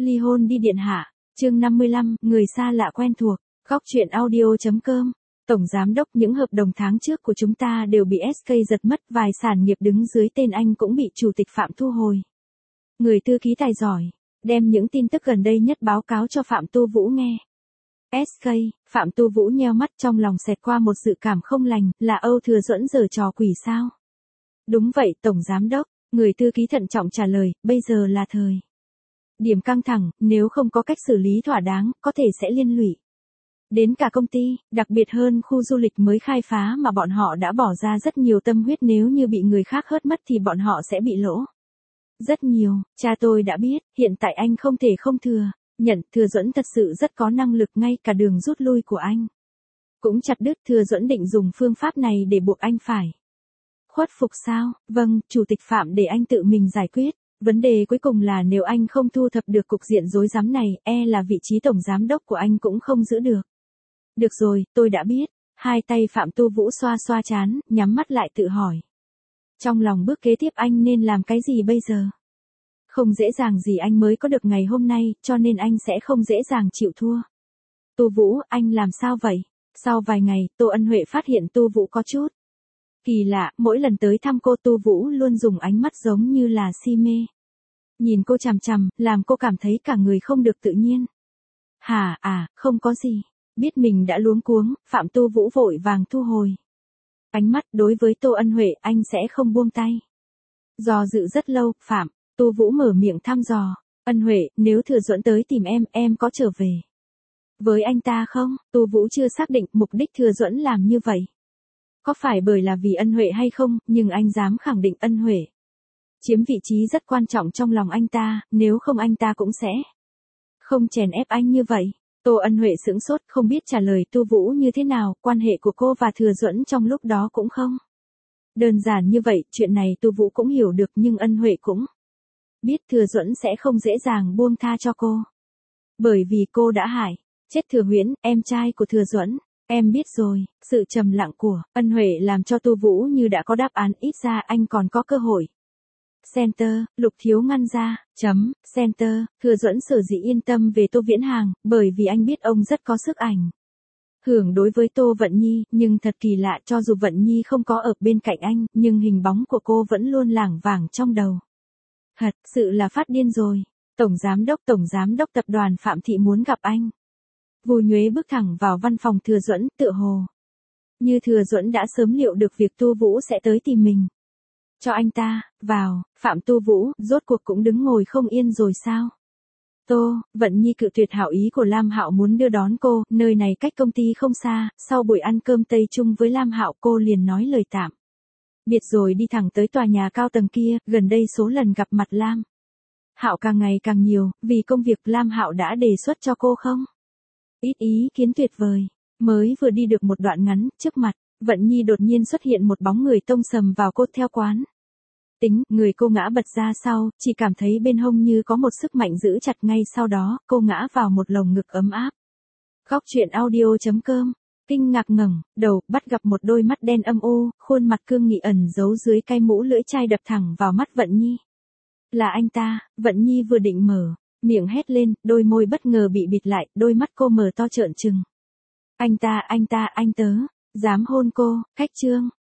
Ly hôn đi điện hạ. Chương 55, người xa lạ quen thuộc. Góc truyện audio.com. Tổng giám đốc, những hợp đồng tháng trước của chúng ta đều bị SK giật mất, vài sản nghiệp đứng dưới tên anh cũng bị chủ tịch Phạm thu hồi. Người thư ký tài giỏi, đem những tin tức gần đây nhất báo cáo cho Phạm Tu Vũ nghe. SK, Phạm Tu Vũ nheo mắt, trong lòng xẹt qua một dự cảm không lành, là Âu Thừa Duẫn giở trò quỷ sao? Đúng vậy, Tổng giám đốc, người thư ký thận trọng trả lời, bây giờ là thời điểm căng thẳng, nếu không có cách xử lý thỏa đáng, có thể sẽ liên lụy đến cả công ty, đặc biệt hơn khu du lịch mới khai phá mà bọn họ đã bỏ ra rất nhiều tâm huyết, nếu như bị người khác hớt mất thì bọn họ sẽ bị lỗ rất nhiều. Cha tôi đã biết, hiện tại anh không thể không thừa nhận, Thừa Duẫn thật sự rất có năng lực, ngay cả đường rút lui của anh cũng chặt đứt. Thừa Duẫn định dùng phương pháp này để buộc anh phải khuất phục sao? Vâng, Chủ tịch Phạm để anh tự mình giải quyết. Vấn đề cuối cùng là nếu anh không thu thập được cục diện rối rắm này, là vị trí tổng giám đốc của anh cũng không giữ được. Được rồi, tôi đã biết. Hai tay Phạm Tu Vũ xoa xoa trán, nhắm mắt lại tự hỏi. Trong lòng bước kế tiếp anh nên làm cái gì bây giờ? Không dễ dàng gì anh mới có được ngày hôm nay, cho nên anh sẽ không dễ dàng chịu thua. Tu Vũ, anh làm sao vậy? Sau vài ngày, Tô Ân Huệ phát hiện Tu Vũ có chút kỳ lạ, mỗi lần tới thăm cô, Tu Vũ luôn dùng ánh mắt giống như là si mê nhìn cô chằm chằm, làm cô cảm thấy cả người không được tự nhiên. Không có gì. Biết mình đã luống cuống, Phạm Tu Vũ vội vàng thu hồi ánh mắt. Đối với Tô Ân Huệ, anh sẽ không buông tay. Do dự rất lâu, Phạm Tu Vũ mở miệng thăm dò. Ân Huệ, nếu Thừa Duẫn tới tìm em có trở về với anh ta không? Tu Vũ chưa xác định mục đích Thừa Duẫn làm như vậy có phải bởi là vì Ân Huệ hay không, nhưng anh dám khẳng định Ân Huệ chiếm vị trí rất quan trọng trong lòng anh ta, nếu không anh ta cũng sẽ không chèn ép anh như vậy. Tô Ân Huệ sững sốt, không biết trả lời Tu Vũ như thế nào, quan hệ của cô và Thừa Duẫn trong lúc đó cũng không đơn giản như vậy, chuyện này Tu Vũ cũng hiểu được, nhưng Ân Huệ cũng biết Thừa Duẫn sẽ không dễ dàng buông tha cho cô. Bởi vì cô đã hại chết Thừa Huyễn, em trai của Thừa Duẫn. Em biết rồi. Sự trầm lặng của Ân Huệ làm cho Tu Vũ như đã có đáp án, ít ra anh còn có cơ hội. Center, Lục Thiếu ngăn ra, Center, Thừa Duẫn sở dĩ yên tâm về Tô Viễn Hàng, bởi vì anh biết ông rất có sức ảnh hưởng đối với Tô Vận Nhi, nhưng thật kỳ lạ, cho dù Vận Nhi không có ở bên cạnh anh, nhưng hình bóng của cô vẫn luôn lảng vảng trong đầu. Thật sự là phát điên rồi. Tổng giám đốc tập đoàn Phạm Thị muốn gặp anh. Vù Nhuế bước thẳng vào văn phòng Thừa Duẫn, tựa hồ như Thừa Duẫn đã sớm liệu được việc Tu Vũ sẽ tới tìm mình. Cho anh ta vào. Phạm Tu Vũ, rốt cuộc cũng đứng ngồi không yên rồi sao? Tô Vận Nhi cự tuyệt hảo ý của Lam Hạo muốn đưa đón cô, nơi này cách công ty không xa, sau buổi ăn cơm Tây chung với Lam Hạo, cô liền nói lời tạm biệt rồi đi thẳng tới tòa nhà cao tầng kia. Gần đây số lần gặp mặt Lam Hạo càng ngày càng nhiều, vì công việc Lam Hạo đã đề xuất cho cô không ít ý kiến tuyệt vời. Mới vừa đi được một đoạn ngắn, trước mặt Vận Nhi đột nhiên xuất hiện một bóng người tông sầm vào cô. Theo quán tính, người cô ngã bật ra sau, chỉ cảm thấy bên hông như có một sức mạnh giữ chặt, ngay sau đó, cô ngã vào một lồng ngực ấm áp. Góc truyện audio.com. Kinh ngạc ngẩng đầu, bắt gặp một đôi mắt đen âm u, khuôn mặt cương nghị ẩn giấu dưới cái mũ lưỡi chai đập thẳng vào mắt Vận Nhi. Là anh ta. Vận Nhi vừa định mở miệng hét lên, đôi môi bất ngờ bị bịt lại, đôi mắt cô mở to trợn trừng. Anh tớ dám hôn cô? Khách trương